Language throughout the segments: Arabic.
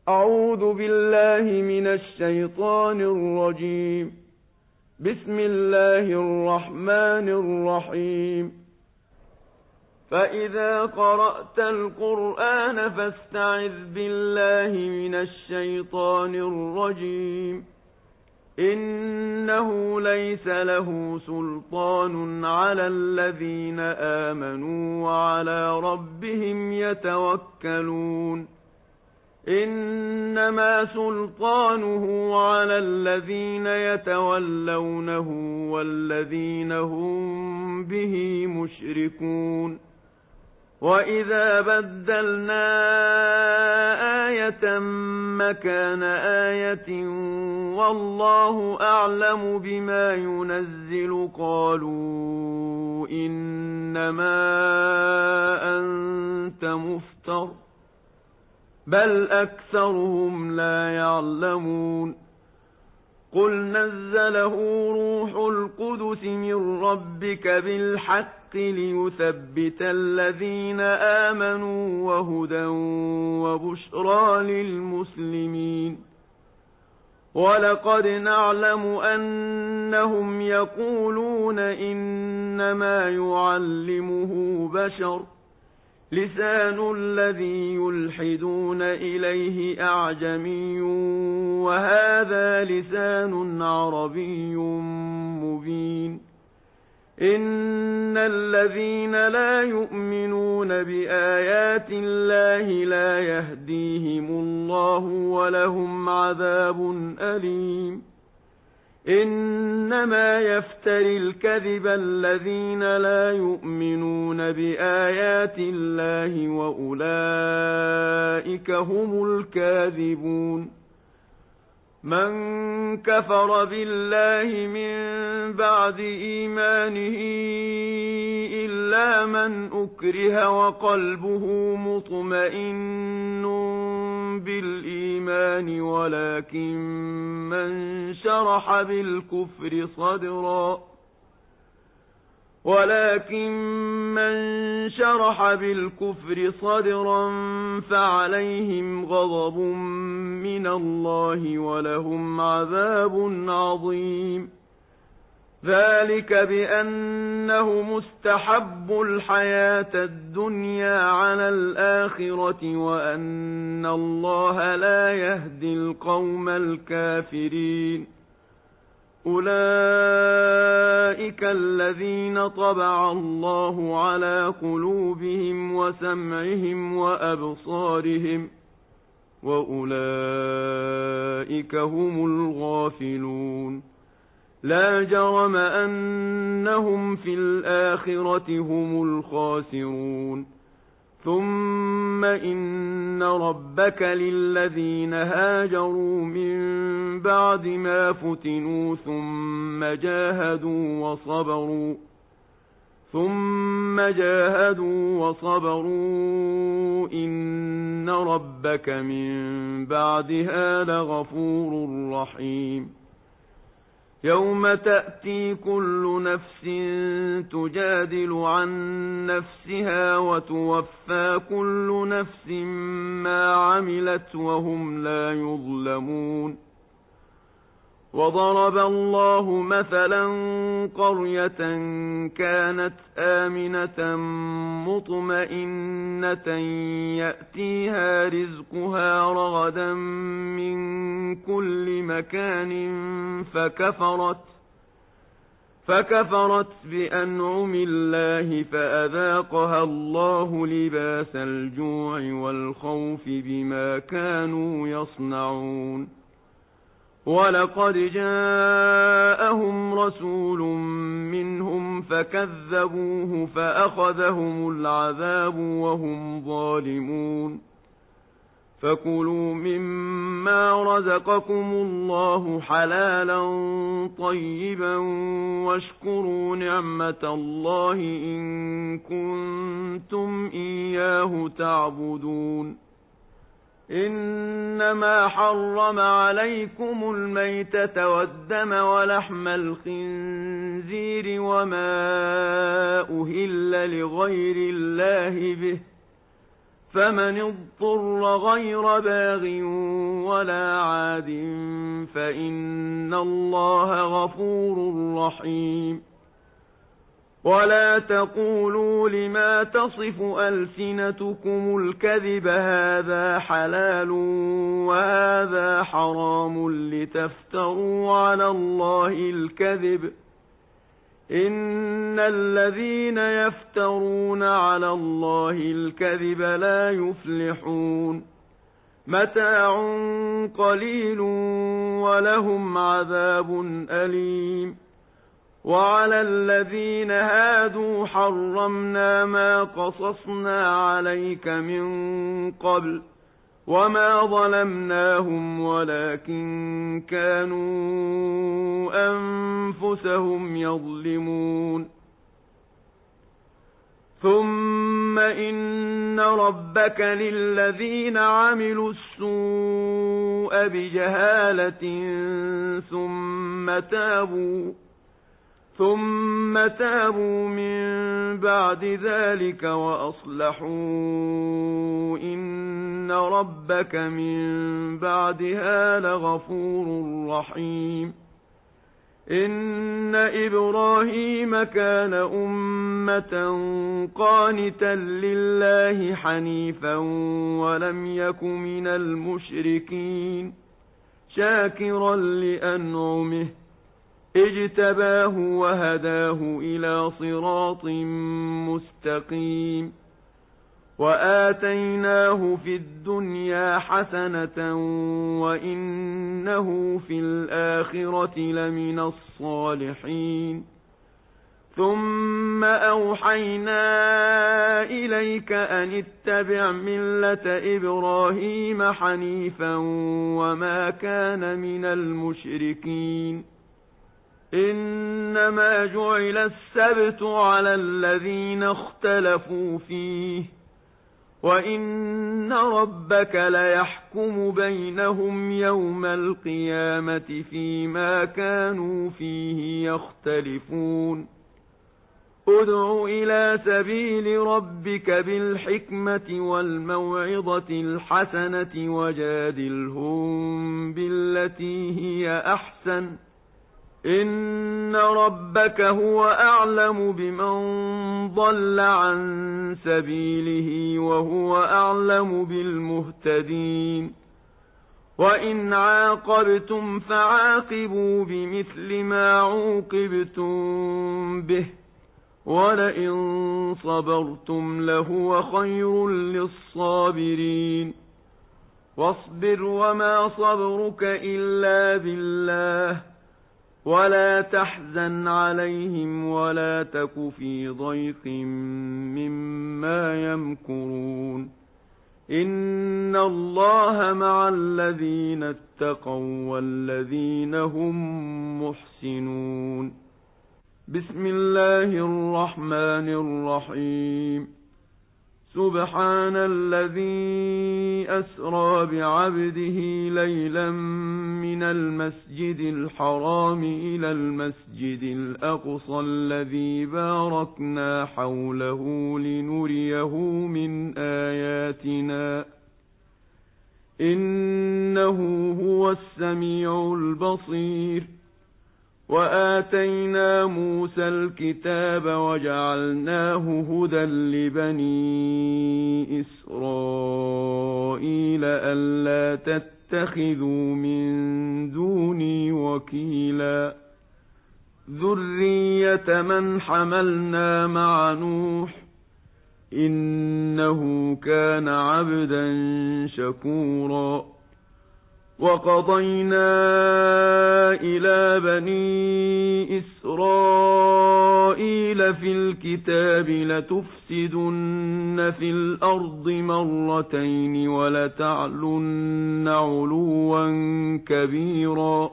أعوذ بالله من الشيطان الرجيم. بسم الله الرحمن الرحيم. فإذا قرأت القرآن فاستعذ بالله من الشيطان الرجيم. إنه ليس له سلطان على الذين آمنوا وعلى ربهم يتوكلون. إنما سلطانه على الذين يتولونه والذين هم به مشركون. وإذا بدلنا آية مكان آية والله أعلم بما ينزل قالوا إنما أنت مفتر بل أكثرهم لا يعلمون. قل نزله روح القدس من ربك بالحق ليثبت الذين آمنوا وهدى وبشرى للمسلمين. ولقد نعلم أنهم يقولون إنما يعلمه بشر لسان الذي يلحدون إليه أعجمي وهذا لسان عربي مبين. إن الذين لا يؤمنون بآيات الله لا يهديهم الله ولهم عذاب أليم. إنما يفتري الكذب الذين لا يؤمنون بآيات الله وأولئك هم الكاذبون. من كفر بالله من بعد إيمانه إلا من أكره وقلبه مطمئن بالإيمان ولكن من شرح بالكفر صدرا فعليهم غضب من الله ولهم عذاب عظيم. ذلك بأنهم استحبوا الحياة الدنيا على الآخرة وأن الله لا يهدي القوم الكافرين. أولئك الذين طبع الله على قلوبهم وسمعهم وأبصارهم وأولئك هم الغافلون. لا جرم أنهم في الآخرة هم الخاسرون. ثم إن ربك للذين هاجروا من بعد ما فتنوا ثم جاهدوا وصبروا إن ربك من بعدها لغفور رحيم. يوم تأتي كل نفس تجادل عن نفسها وتوفى كل نفس ما عملت وهم لا يظلمون. وضرب الله مثلا قرية كانت آمنة مطمئنة يأتيها رزقها رغدا من كل مكان فكفرت بأنعم الله فأذاقها الله لباس الجوع والخوف بما كانوا يصنعون. ولقد جاءهم رسول منهم فكذبوه فأخذهم العذاب وهم ظالمون. فكلوا مما رزقكم الله حلالا طيبا واشكروا نعمة الله إن كنتم إياه تعبدون. إنما حرم عليكم الميتة والدم ولحم الخنزير وما أهل لغير الله به فمن اضطر غير باغ ولا عاد فإن الله غفور رحيم. ولا تقولوا لما تصف ألسنتكم الكذب هذا حلال وهذا حرام لتفتروا على الله الكذب إن الذين يفترون على الله الكذب لا يفلحون. متاع قليل ولهم عذاب أليم. وعلى الذين هادوا حرمنا ما قصصنا عليك من قبل وما ظلمناهم ولكن كانوا أنفسهم يظلمون. ثم إن ربك للذين عملوا السوء بجهالة ثم تابوا من بعد ذلك وأصلحوا إن ربك من بعدها لغفور رحيم. إن إبراهيم كان أمة قانتا لله حنيفا ولم يك من المشركين شاكرا لأنعمه اجتباه وهداه إلى صراط مستقيم. وآتيناه في الدنيا حسنة وإنه في الآخرة لمن الصالحين. ثم أوحينا إليك أن اتبع ملة إبراهيم حنيفا وما كان من المشركين. إنما جعل السبت على الذين اختلفوا فيه وإن ربك ليحكم بينهم يوم القيامة فيما كانوا فيه يختلفون. ادع إلى سبيل ربك بالحكمة والموعظة الحسنة وجادلهم بالتي هي أحسن إن ربك هو أعلم بمن ضل عن سبيله وهو أعلم بالمهتدين. وإن عاقبتم فعاقبوا بمثل ما عوقبتم به ولئن صبرتم لهو خير للصابرين. واصبر وما صبرك إلا بالله ولا تحزن عليهم ولا تك في ضيق مما يمكرون. إن الله مع الذين اتقوا والذين هم محسنون. بسم الله الرحمن الرحيم. سبحان الذي أسرى بعبده ليلا من المسجد الحرام إلى المسجد الأقصى الذي باركنا حوله لنريه من آياتنا إنه هو السميع البصير. وآتينا موسى الكتاب وجعلناه هدى لبني إسرائيل ألا تتخذوا من دوني وكيلا. ذرية من حملنا مع نوح إنه كان عبدا شكورا. وقضينا إلى بني إسرائيل في الكتاب لتفسدن في الأرض مرتين ولتعلن علوا كبيرا.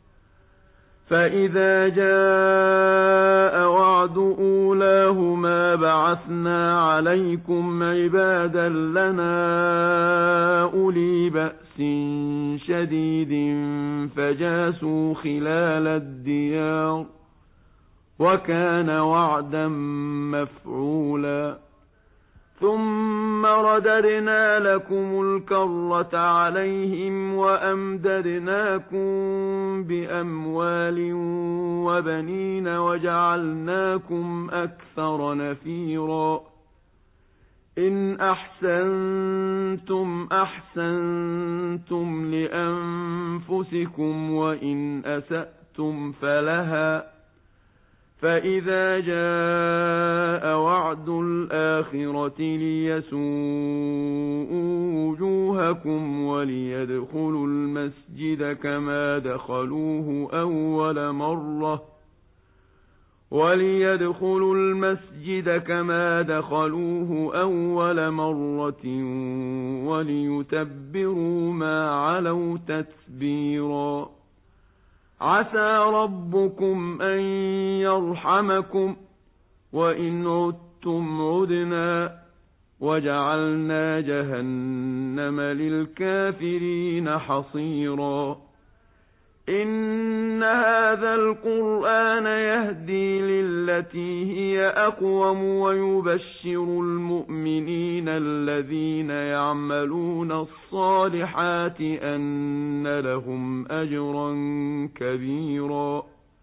فإذا جاء وعد أولاهما بعثنا عليكم عبادا لنا أولي بأس شديد فجاسوا خلال الديار وكان وعدا مفعولا. ثم رددنا لكم الكرة عليهم وأمددناكم بأموال وبنين وجعلناكم أكثر نفيرا إن أحسنتم أحسنتم لأنفسكم وإن أسأتم فلها فإذا جاء وعد الآخرة ليسوءوا وجوهكم وليدخلوا المسجد كما دخلوه أول مرة وليتبروا ما علوا تتبيرا عسى ربكم أن يرحمكم وإن عدتم عدنا وجعلنا جهنم للكافرين حصيرا إن هذا القرآن يهدي للتي هي أقوم ويبشر المؤمنين الذين يعملون الصالحات أن لهم أجرا كبيرا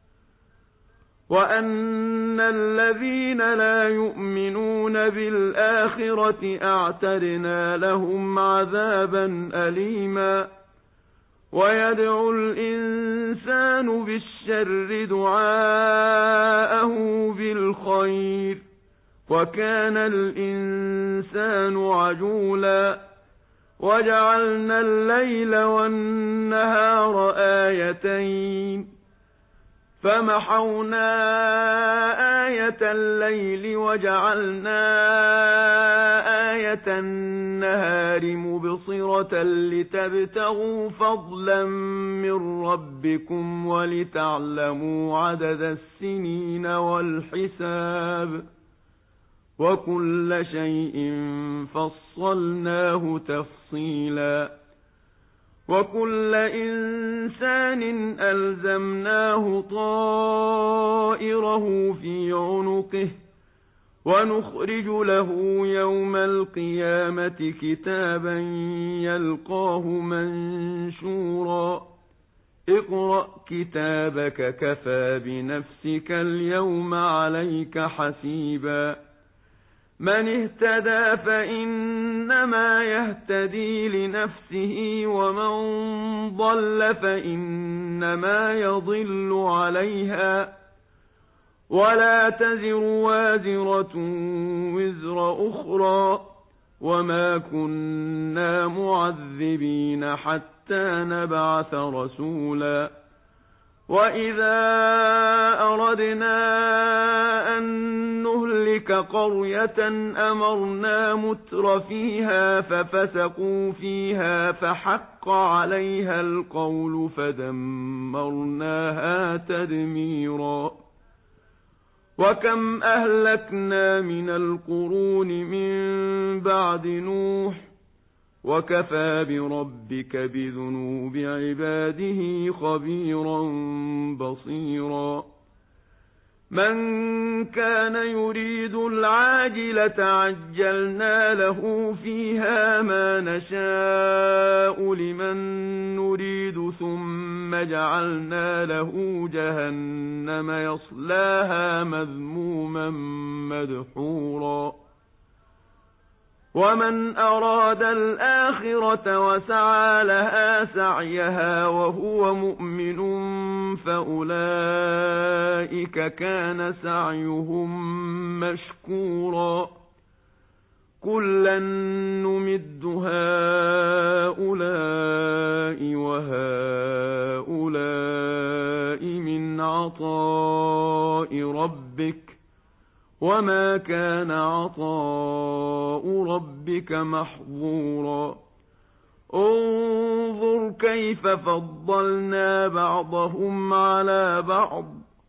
وأن الذين لا يؤمنون بالآخرة أعتدنا لهم عذابا أليما ويدعو الإنسان بالشر دعاءه بالخير وكان الإنسان عجولا وجعلنا الليل والنهار آيتين فمحونا آية الليل وجعلنا آية النهار مبصرة لتبتغوا فضلا من ربكم ولتعلموا عدد السنين والحساب وكل شيء فصلناه تفصيلا وكل إنسان ألزمناه طائره في عنقه ونخرج له يوم القيامة كتابا يلقاه منشورا اقرأ كتابك كفى بنفسك اليوم عليك حسيبا من اهتدى فإنما يهتدي لنفسه ومن ضل فإنما يضل عليها ولا تزر وازرة وزر أخرى وما كنا معذبين حتى نبعث رسولا وإذا أردنا أن نهلك قرية أمرنا متر فيها ففسقوا فيها فحق عليها القول فدمرناها تدميرا وكم أهلكنا من القرون من بعد نوح وكفى بربك بذنوب عباده خبيرا بصيرا من كان يريد العاجلة عجلنا له فيها ما نشاء لمن نريد ثم جعلنا له جهنم يصلاها مذموما مدحورا ومن أراد الآخرة وسعى لها سعيها وهو مؤمن فأولئك كان سعيهم مشكورا كلا نمد هؤلاء وهؤلاء من عطاء ربك وما كان عطاء ربك محظورا انظر كيف فضلنا بعضهم على بعض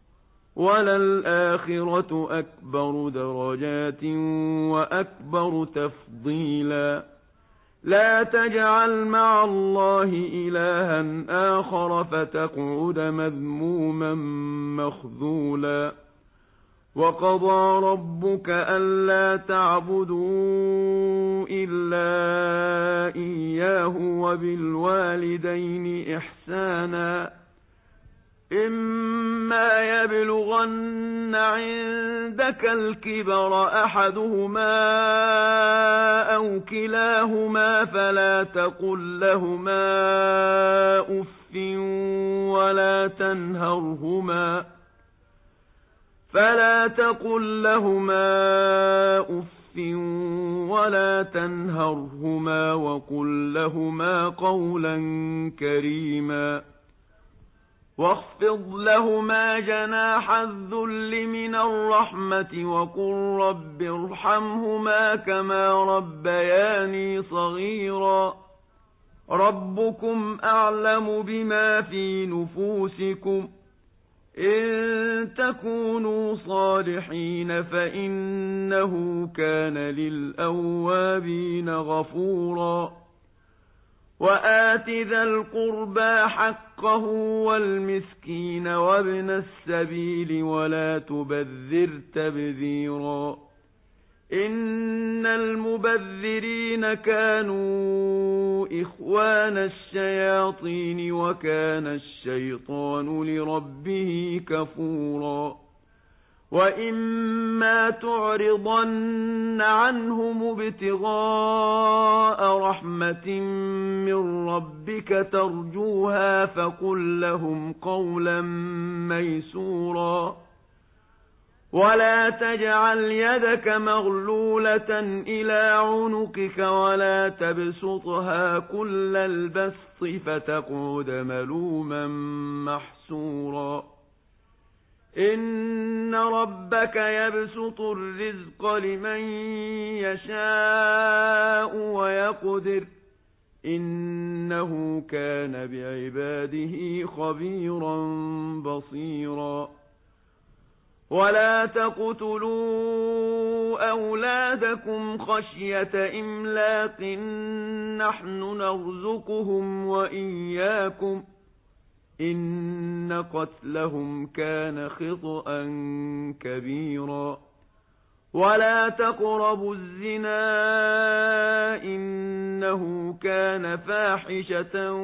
وللآخرة أكبر درجات وأكبر تفضيلا لا تجعل مع الله إلها آخر فتقعد مذموما مخذولا وَقَضَىٰ رَبُّكَ أَلَّا تعبدوا إِلَّا إِيَّاهُ وَبِالْوَالِدَيْنِ إِحْسَانًا إِمَّا يَبْلُغَنَّ عِندَكَ الْكِبَرَ أَحَدُهُمَا أَوْ كِلَاهُمَا فلا تقل لهما أف ولا تنهرهما وقل لهما قولا كريما واخفض لهما جناح الذل من الرحمة وقل رب ارحمهما كما ربياني صغيرا ربكم أعلم بما في نفوسكم إن تكونوا صالحين فإنه كان للأوابين غفورا وآت ذا القربى حقه والمسكين وابن السبيل ولا تبذر تبذيرا إن المبذرين كانوا إخوان الشياطين وكان الشيطان لربه كفورا وإما تعرضن عنهم ابتغاء رحمة من ربك ترجوها فقل لهم قولا ميسورا ولا تجعل يدك مغلولة إلى عنقك ولا تبسطها كل البسط فتقعد ملوما محسورا إن ربك يبسط الرزق لمن يشاء ويقدر إنه كان بعباده خبيرا بصيرا ولا تقتلوا أولادكم خشية إملاق نحن نرزقهم وإياكم إن قتلهم كان خطأ كبيرا ولا تقربوا الزنا إنه كان فاحشة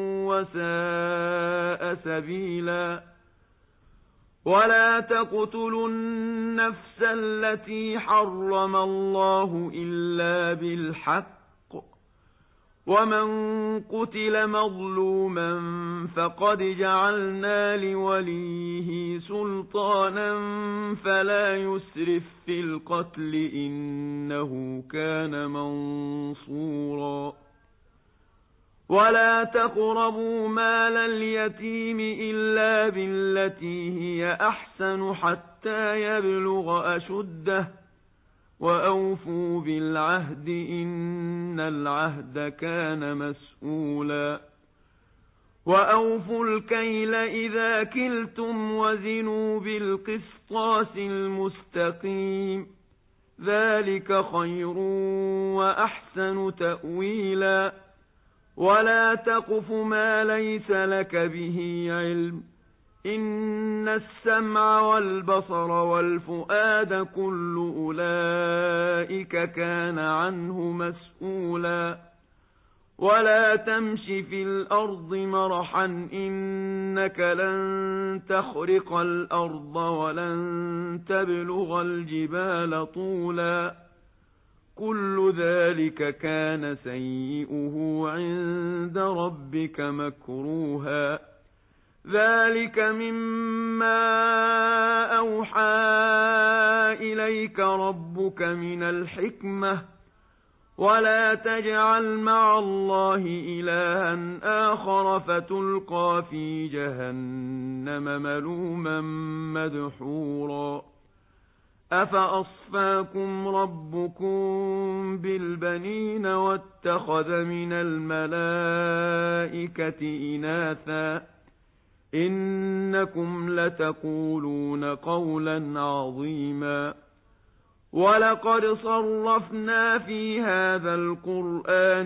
وساء سبيلا ولا تقتلوا النفس التي حرم الله إلا بالحق ومن قتل مظلوما فقد جعلنا لوليه سلطانا فلا يسرف في القتل إنه كان منصورا ولا تقربوا مال اليتيم إلا بالتي هي أحسن حتى يبلغ أشده وأوفوا بالعهد إن العهد كان مسؤولا وأوفوا الكيل إذا كلتم وزنوا بالقسطاس المستقيم ذلك خير وأحسن تأويلا ولا تقف ما ليس لك به علم إن السمع والبصر والفؤاد كل أولئك كان عنه مسؤولا ولا تمش في الأرض مرحا إنك لن تخرق الأرض ولن تبلغ الجبال طولا كل ذلك كان سيئه عند ربك مكروها ذلك مما أوحى إليك ربك من الحكمة ولا تجعل مع الله إلها آخر فتلقى في جهنم ملوما مدحورا أفأصفاكم ربكم بالبنين واتخذ من الملائكة إناثا إنكم لتقولون قولا عظيما ولقد صرفنا في هذا القرآن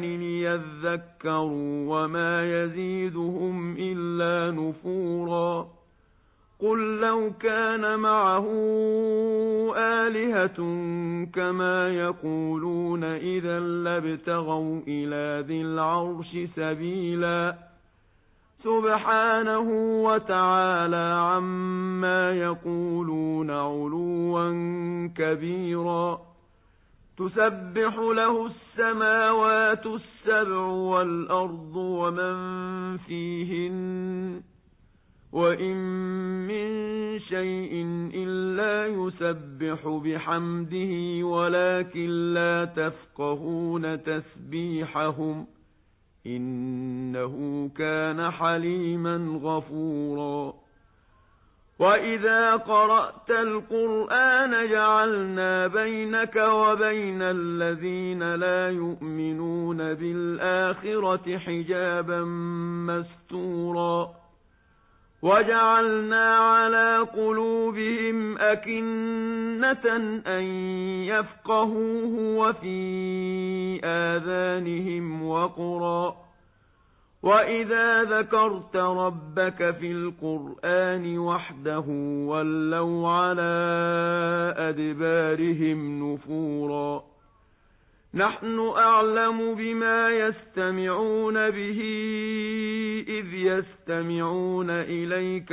ليذكروا وما يزيدهم إلا نفورا قُل لَّوْ كَانَ مَعَهُ آلِهَةٌ كَمَا يَقُولُونَ إِذًا لَّابْتَغَوْا إِلَىٰ ذِي الْعَرْشِ سَبِيلًا سُبْحَانَهُ وَتَعَالَىٰ عَمَّا يَقُولُونَ عُلُوًّا كَبِيرًا تُسَبِّحُ لَهُ السَّمَاوَاتُ السَّبْعُ وَالْأَرْضُ وَمَن فِيهِنَّ وَإِن مِّن شَيْءٍ إِلَّا يُسَبِّحُ بِحَمْدِهِ وَلَٰكِن لَّا تَفْقَهُونَ تَسْبِيحَهُمْ إِنَّهُ كَانَ حَلِيمًا غَفُورًا وَإِذَا قَرَأْتَ الْقُرْآنَ جَعَلْنَا بَيْنَكَ وَبَيْنَ الَّذِينَ لَا يُؤْمِنُونَ بِالْآخِرَةِ حِجَابًا مَّسْتُورًا وَجَعَلْنَا عَلَىٰ قُلُوبِهِمْ أَكِنَّةً أَن يَفْقَهُوهُ وَفِي آذَانِهِمْ وَقْرًا وَإِذَا ذَكَرْتَ رَبَّكَ فِي الْقُرْآنِ وَحْدَهُ وَلَّوْا عَلَىٰ أَدْبَارِهِمْ نُفُورًا نَحْنُ أَعْلَمُ بِمَا يَسْتَمِعُونَ بِهِ إِذْ يَسْتَمِعُونَ إِلَيْكَ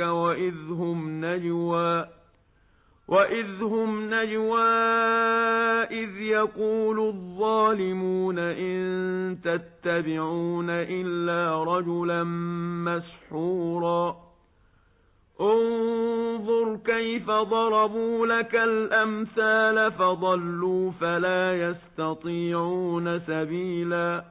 وَإِذْ هُمْ نَجْوَىٰ إِذْ يَقُولُ الظَّالِمُونَ إِن تَتَّبِعُونَ إِلَّا رَجُلًا مَّسْحُورًا انظُرْ كَيْفَ ضَرَبُوا لَكَ الْأَمْثَالَ فَضَلُّوا فَلَا يَسْتَطِيعُونَ سَبِيلًا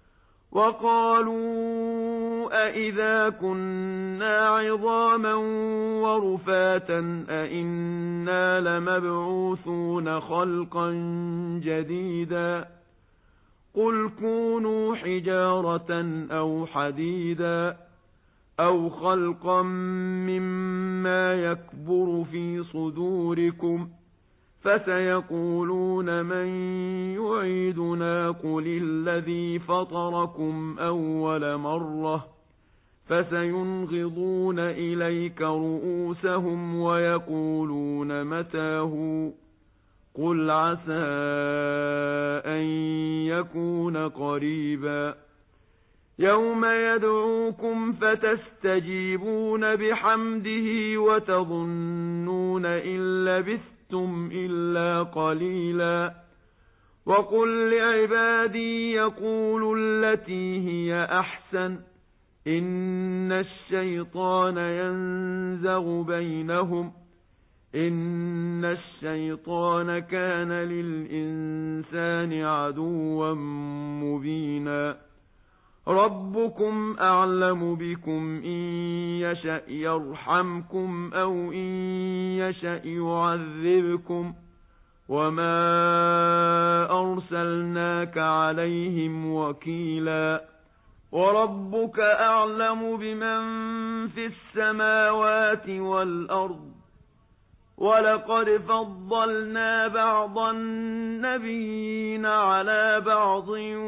وَقَالُوا أَإِذَا كُنَّا عِظَامًا وَرُفَاتًا أَإِنَّا لَمَبْعُوثُونَ خَلْقًا جَدِيدًا قُلْ كُونُوا حِجَارَةً أَوْ حَدِيدًا أَوْ خَلْقًا مِّمَّا يَكْبُرُ فِي صُدُورِكُمْ فَسَيَقُولُونَ مَن يُعِيدُنَا قُلِ الَّذِي فَطَرَكُمْ أَوَّلَ مَرَّةٍ فَسَيُنْغِضُونَ إِلَيْكَ رُءُوسَهُمْ وَيَقُولُونَ مَتَىٰ هُوَ قُلْ عَسَىٰ أَن يَكُونَ قَرِيبًا يَوْمَ يَدْعُوكُمْ فَتَسْتَجِيبُونَ بِحَمْدِهِ وَتَظُنُّونَ إِن لَّبِثْتُمْ إِلَّا قَلِيلًا وَقُل لِّعِبَادِي يَقُولُوا الَّتِي هِيَ أَحْسَنُ إِنَّ الشَّيْطَانَ يَنزَغُ بَيْنَهُمْ إِنَّ الشَّيْطَانَ كَانَ لِلْإِنسَانِ عَدُوًّا مُّبِينًا رَبُّكُمْ أَعْلَمُ بِكُمْ إِن يَشَأْ يَرْحَمْكُمْ أَوْ إِن يَشَأْ يُعَذِّبْكُمْ وَمَا أَرْسَلْنَاكَ عَلَيْهِمْ وَكِيلًا وَرَبُّكَ أَعْلَمُ بِمَن فِي السَّمَاوَاتِ وَالْأَرْضِ وَلَقَدْ فَضَّلْنَا بَعْضَ النَّبِيِّينَ عَلَىٰ بَعْضٍ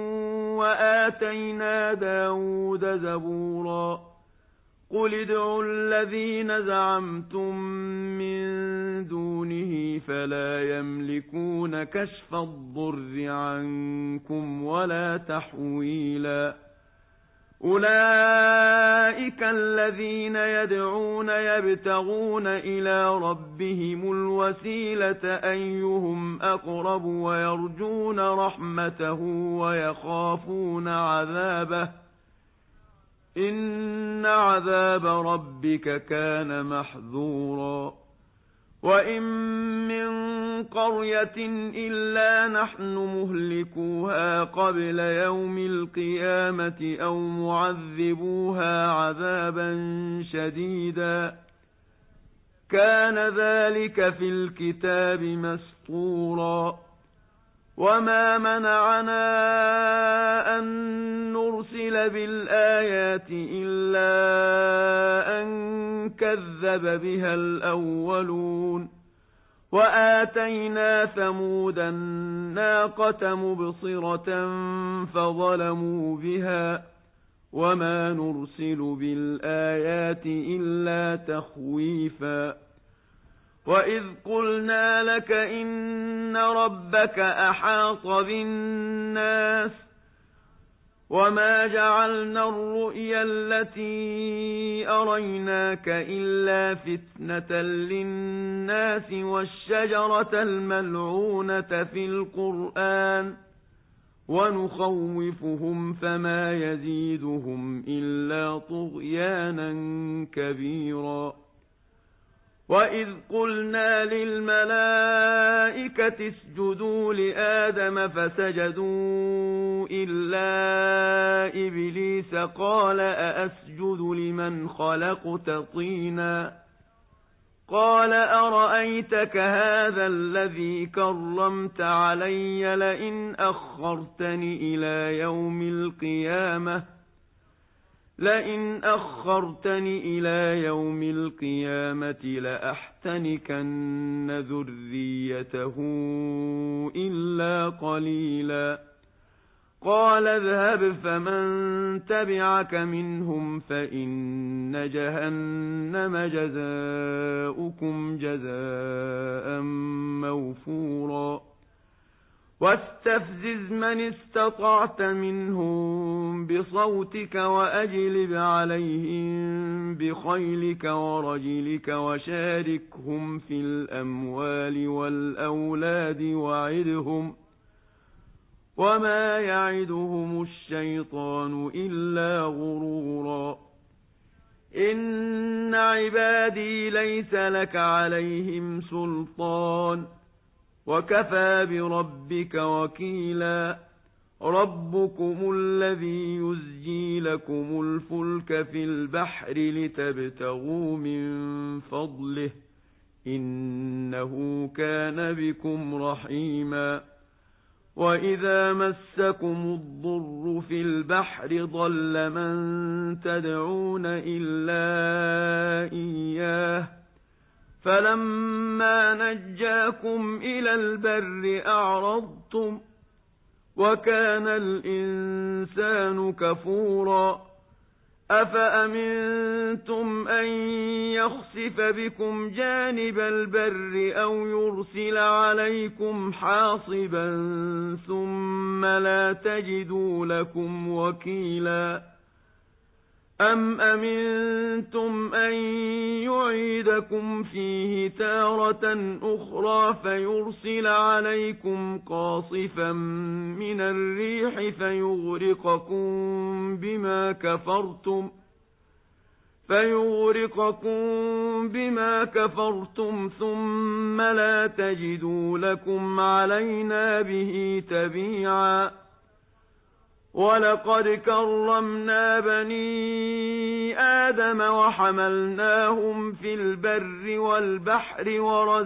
وَآتَيْنَا دَاوُودَ زَبُورًا قُلِ ادْعُوا الَّذِينَ زَعَمْتُم مِّن دُونِهِ فَلَا يَمْلِكُونَ كَشْفَ الضُّرِّ عَنكُمْ وَلَا تَحْوِيلًا أُولَٰئِكَ الَّذِينَ يَدْعُونَ يَبْتَغُونَ إِلَىٰ رَبِّهِمُ الْوَسِيلَةَ أَيُّهُمْ أَقْرَبُ وَيَرْجُونَ رَحْمَتَهُ وَيَخَافُونَ عَذَابَهُ إِنَّ عَذَابَ رَبِّكَ كَانَ مَحْذُورًا وَإِن مِّن قَرْيَةٍ إِلَّا نَحْنُ مُهْلِكُوهَا قَبْلَ يَوْمِ الْقِيَامَةِ أَوْ مُعَذِّبُوهَا عَذَابًا شَدِيدًا كَانَ ذَلِكَ فِي الْكِتَابِ مَسْطُورًا وَمَا مَنَعَنَا أَن نُّرْسِلَ بِالْآيَاتِ إِلَّا أَن كَذَّبَ بِهَا الْأَوَّلُونَ وَآتَيْنَا ثَمُودَ النَّاقَةَ مُبْصِرَةً فَظَلَمُوا بِهَا وما نرسل بالآيات إلا تخويفا وإذ قلنا لك إن ربك أحاط بالناس وما جعلنا الرؤيا التي أريناك إلا فتنة للناس والشجرة الملعونة في القرآن ونخوفهم فما يزيدهم إلا طغيانا كبيرا وإذ قلنا للملائكة اسجدوا لآدم فسجدوا إلا إبليس قال أأسجد لمن خلقت طينا قال أرأيتك هذا الذي كرمت علي لئن أخرتني إلى يوم القيامة لأحتنكن ذريته إلا قليلا قال اذهب فمن تبعك منهم فإن جهنم جزاؤكم جزاء موفورا واستفزز من استطعت منهم بصوتك وأجلب عليهم بخيلك ورجلك وشاركهم في الأموال والأولاد وعدهم وما يعدهم الشيطان إلا غرورا إن عبادي ليس لك عليهم سلطان وكفى بربك وكيلا ربكم الذي يزجي لكم الفلك في البحر لتبتغوا من فضله إنه كان بكم رحيما وإذا مسكم الضر في البحر ضل من تدعون إلا إياه فلما نجاكم إلى البر أعرضتم وكان الإنسان كفورا أفأمنتم أن يخسف بكم جانب البر أو يرسل عليكم حاصبا ثم لا تجدوا لكم وكيلا أم أمنتم أن يعيدكم فيه تارة أخرى فيرسل عليكم قاصفا من الريح فيغرقكم بما كفرتم ثم لا تجدوا لكم علينا به تبيعا ولقد كرمنا بني آدم وحملناهم في البر والبحر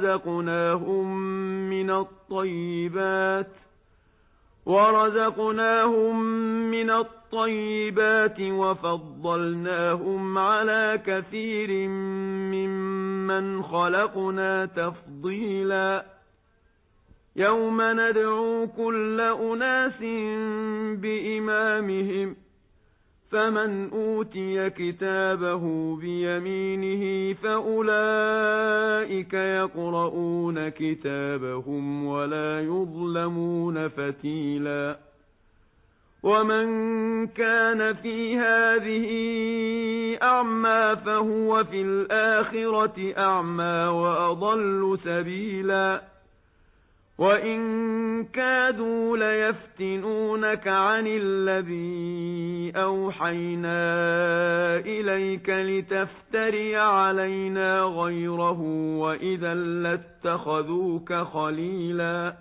ورزقناهم من الطيبات وفضلناهم على كثير ممن خلقنا تفضيلا يوم ندعو كل أناس بإمامهم فمن أوتي كتابه بيمينه فأولئك يقرؤون كتابهم ولا يظلمون فتيلا ومن كان في هذه أعمى فهو في الآخرة أعمى وأضل سبيلا وإن كادوا ليفتنونك عن الذي أوحينا إليك لتفتري علينا غيره وإذا لاتخذوك خليلا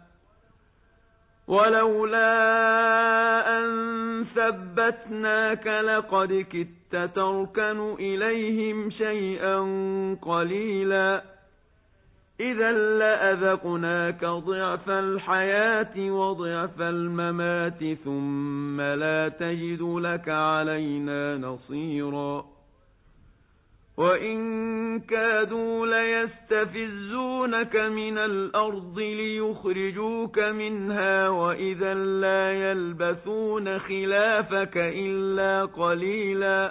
ولولا أن ثبتناك لقد كدت تركن إليهم شيئا قليلا إذا لأذقناك ضعف الحياة وضعف الممات ثم لا تجد لك علينا نصيرا وَإِن كَادُوا لَيَسْتَفِزُّونَكَ مِنَ الْأَرْضِ لِيُخْرِجُوكَ مِنْهَا وَإِذًا لَّا يَلْبَثُونَ خِلَافَكَ إِلَّا قَلِيلًا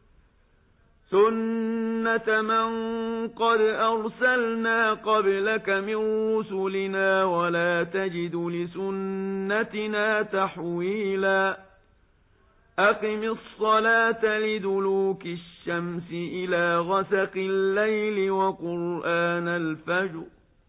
سُنَّةَ مَن قَدْ أَرْسَلْنَا قَبْلَكَ مِن رُّسُلِنَا وَلَا تَجِدُ لِسُنَّتِنَا تَحْوِيلًا أقم الصلاة لدلوك الشمس إلى غسق الليل وقرآن الفجر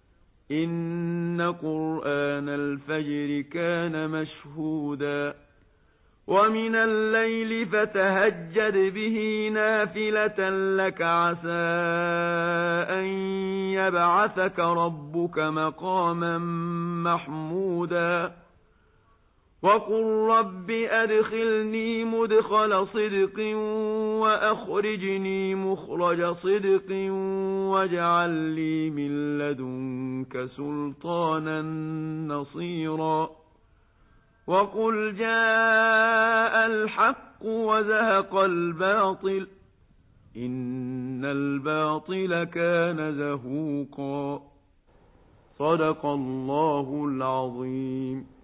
إن قرآن الفجر كان مشهودا ومن الليل فتهجد به نافلة لك عسى أن يبعثك ربك مقاما محمودا وقل رب أدخلني مدخل صدق وأخرجني مخرج صدق واجعل لي من لدنك سلطانا نصيرا وقل جاء الحق وزهق الباطل إن الباطل كان زهوقا صدق الله العظيم.